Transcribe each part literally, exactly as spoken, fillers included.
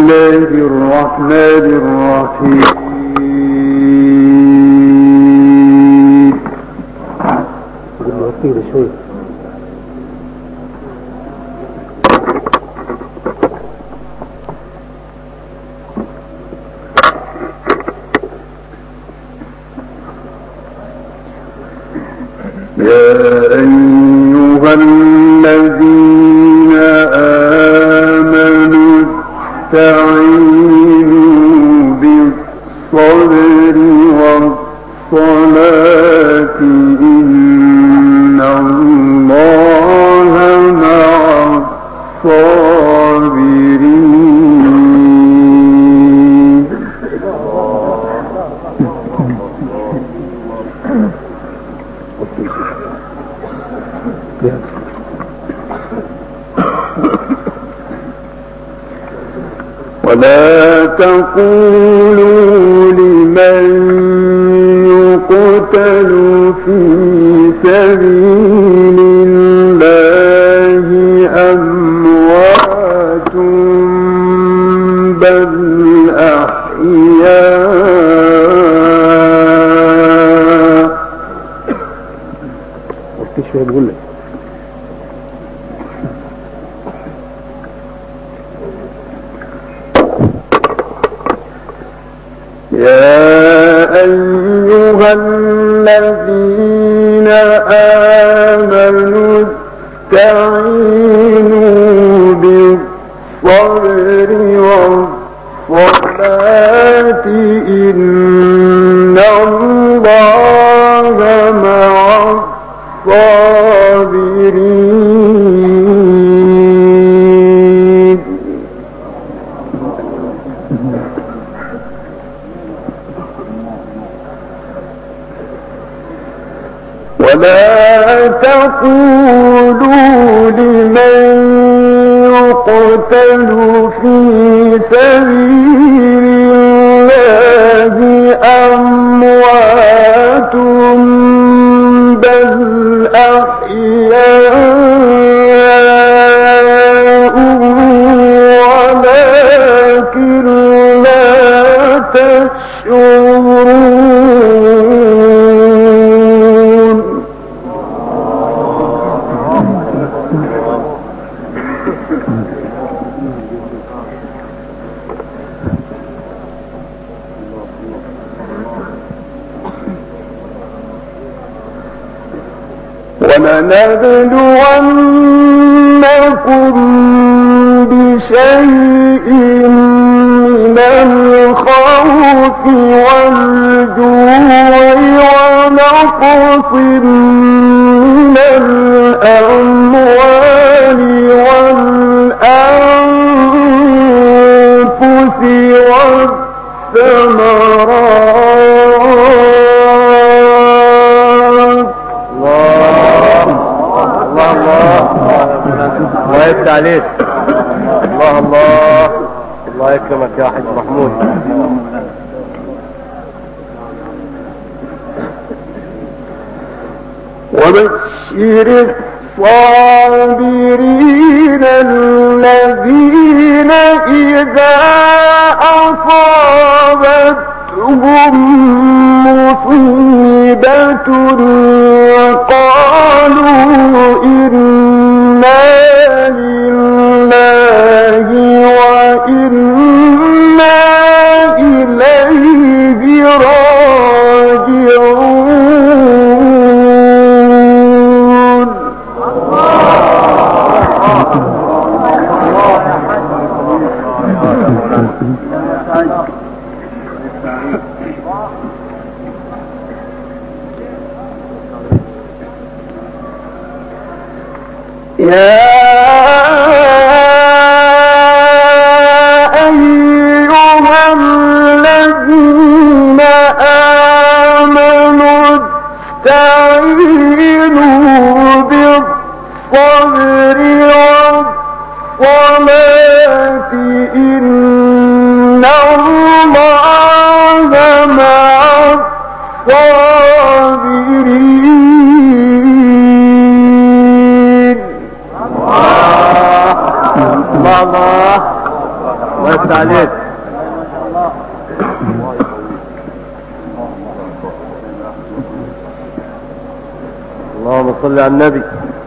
الله الرحمن الرحيم. يا أيها الذين آمنوا استعينوا بالصبر والصلاة إن الله مع الصابرين. ولا تقولوا لمن يقتل في سبيل الله أموات بل أحياء. يا أيها الذين آمنوا استعينوا بالصبر والصلاة إن الله مع الصابرين. ولا تقولوا لمن يقتل في سبيل الله أموات بل أحياء ولكن لا تشعرون. ولنبلونكم بشيء من الخوف والجوع ونقص من الأموال والأنفس والثمرات. الله الله الله يفتح عليك. الله الله الله يكرمك يا حاج محمود. وبشر الصابرين الذين إذا أصابتهم مصيبة قالوا إنا لله وإنا إليه راجعون. يا أيها الذين آمنوا استعينوا بالصبر والصلاة إن الله مع الصابرين. الله الله يفتح عليك. اللهم صل على النبي.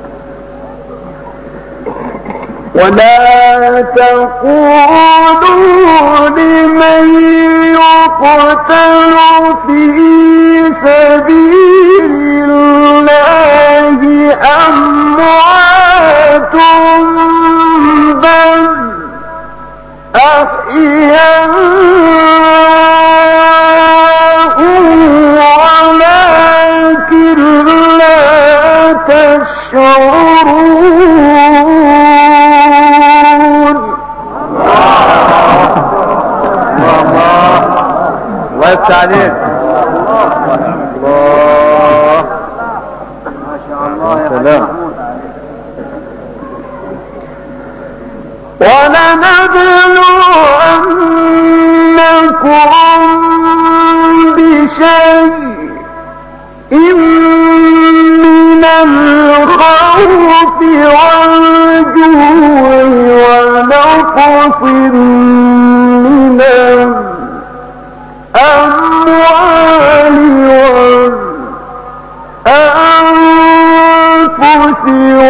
ولا تقولوا لمن يقتل في سبيل الله أموات بل أحياء ولكن لا تشعرون. الله يفتح عليك. الله ما شاء الله يا سلام. ولنبلونكم بشيء من الخوف والجوع ونقص من الأموال والأنفس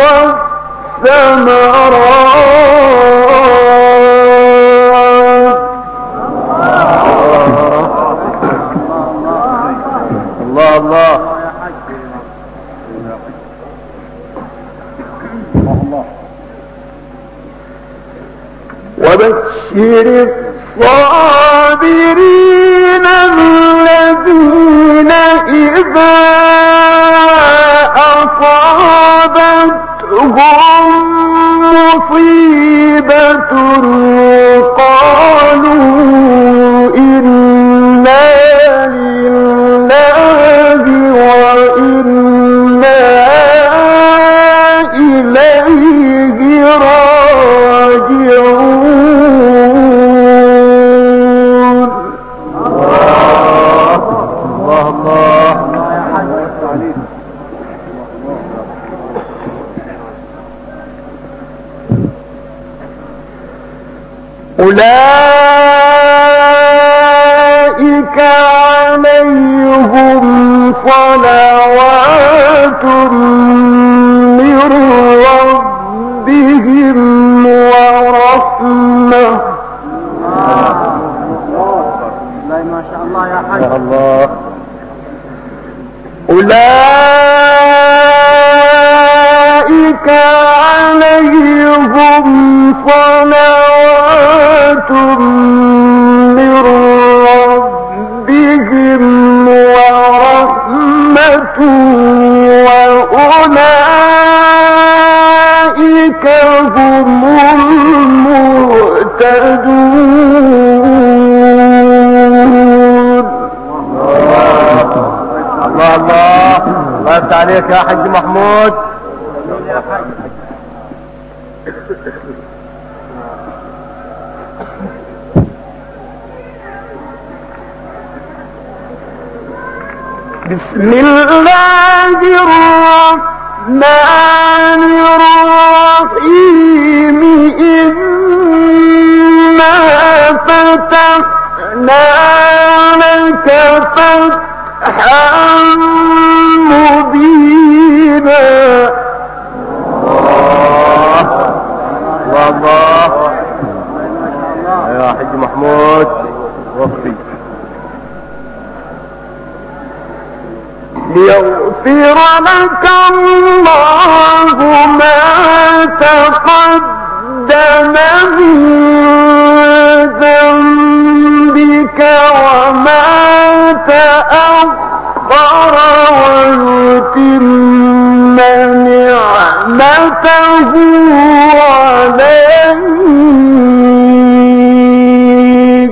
والثمرات. الله الله. وبشر الصابرين الذين إذا أصابتهم مصيبة قالوا إنا لله وإنا إليه راجعون. الله الله. أولئك عليهم صلوات من ربهم ورحمة. ما شاء الله يا حاج. يا الله. أولئك عليهم صلوات من ربهم ورحمة وأولئك هم المهتدون. الله الله. الله يفتح عليك يا حاج محمود. بسم الله الرحمن الرحيم. إنا فتحنا لك فتحا مبينا. الله الله. يا حاج محمود وقفي. ليغفر لك الله ما تقدم من ذنبك وما تأخر ويتم نعمته عليك.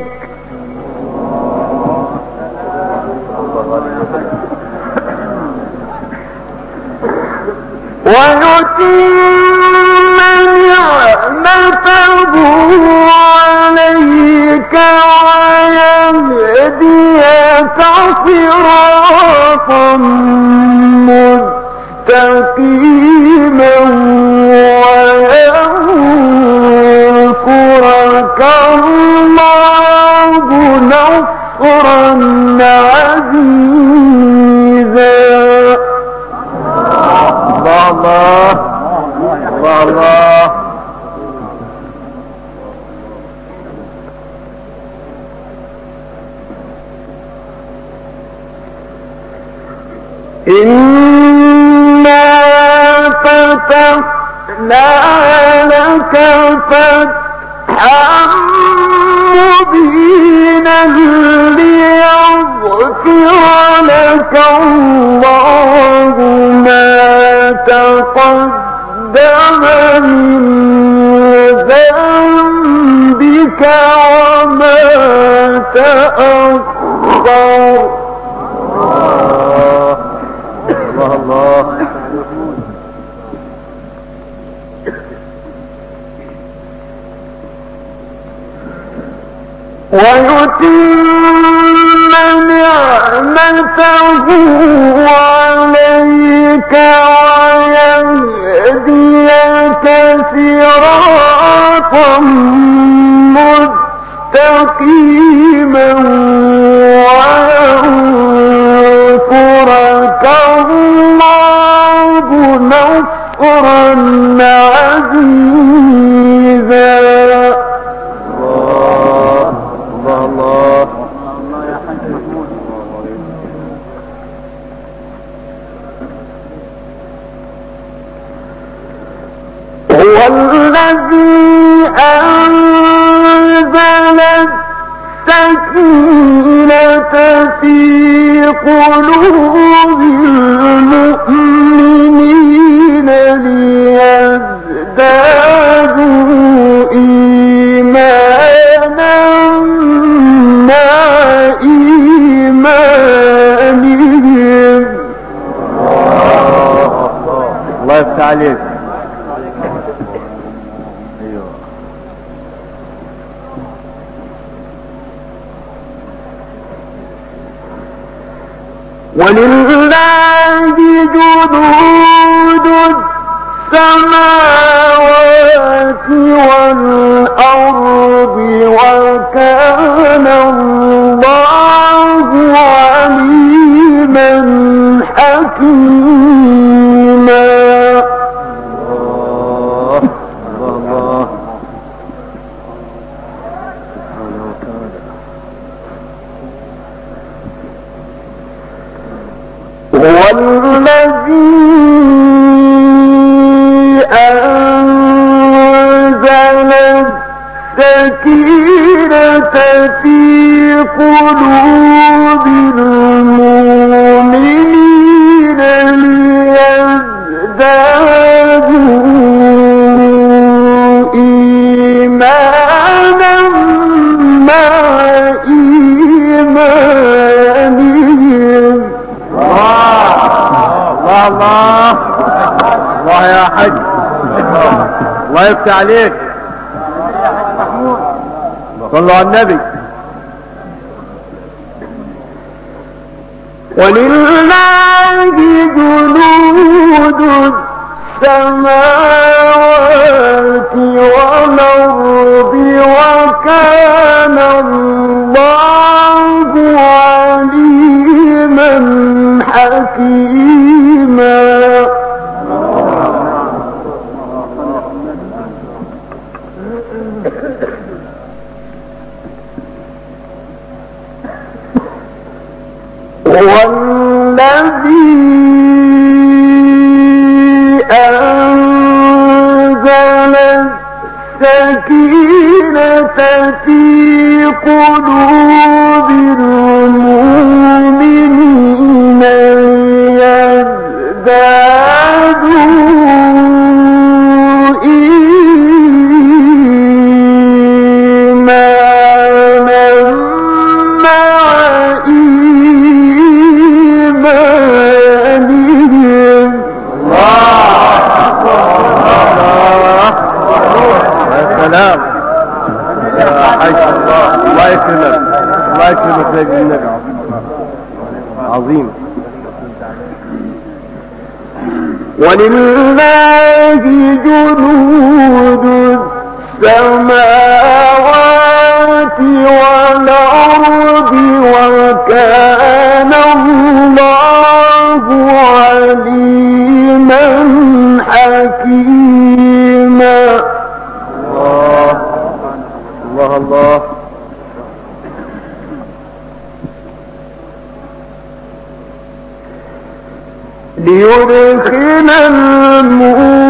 ويتم نعمته عليك ويهديك صراطا مستقيما وينصرك الله إنا فتحنا لك فتحا مبينا ليغفر لك الله ما تقدم من ذنبك وما تأخر. الله الله ويتم نعمته عليك ويهديك صراطا مستقيما وينصرك الله نصرا عزيزا. هو الذي أنزل السكينة في قلوب المؤمنين ليزدادوا إيمانا مع إيمانهم. الله يفتح عليك. ولله جنود السماوات والأرض وكان الله عليما حكيما. هو الذي أنزل السكينة في قلوب المؤمنين ليزدادوا إيمانا مع إيمانهم. الله الله الله يا حج، الله يفتح عليك. صلوا على النبي. ولله جنود السماوات والأرض وكان الله عليما حكيما. هو الذي أنزل السكينة في قلوب المؤمنين ليزدادوا إيمانا مع إيمانهم. يا سلام يا حج، الله الله يكرمك، الله يكرمك يا النبي عظيم. ولله جنود السماوات والأرض وكان الله عليما حكيما. الله الله الله ليدخل المؤمنين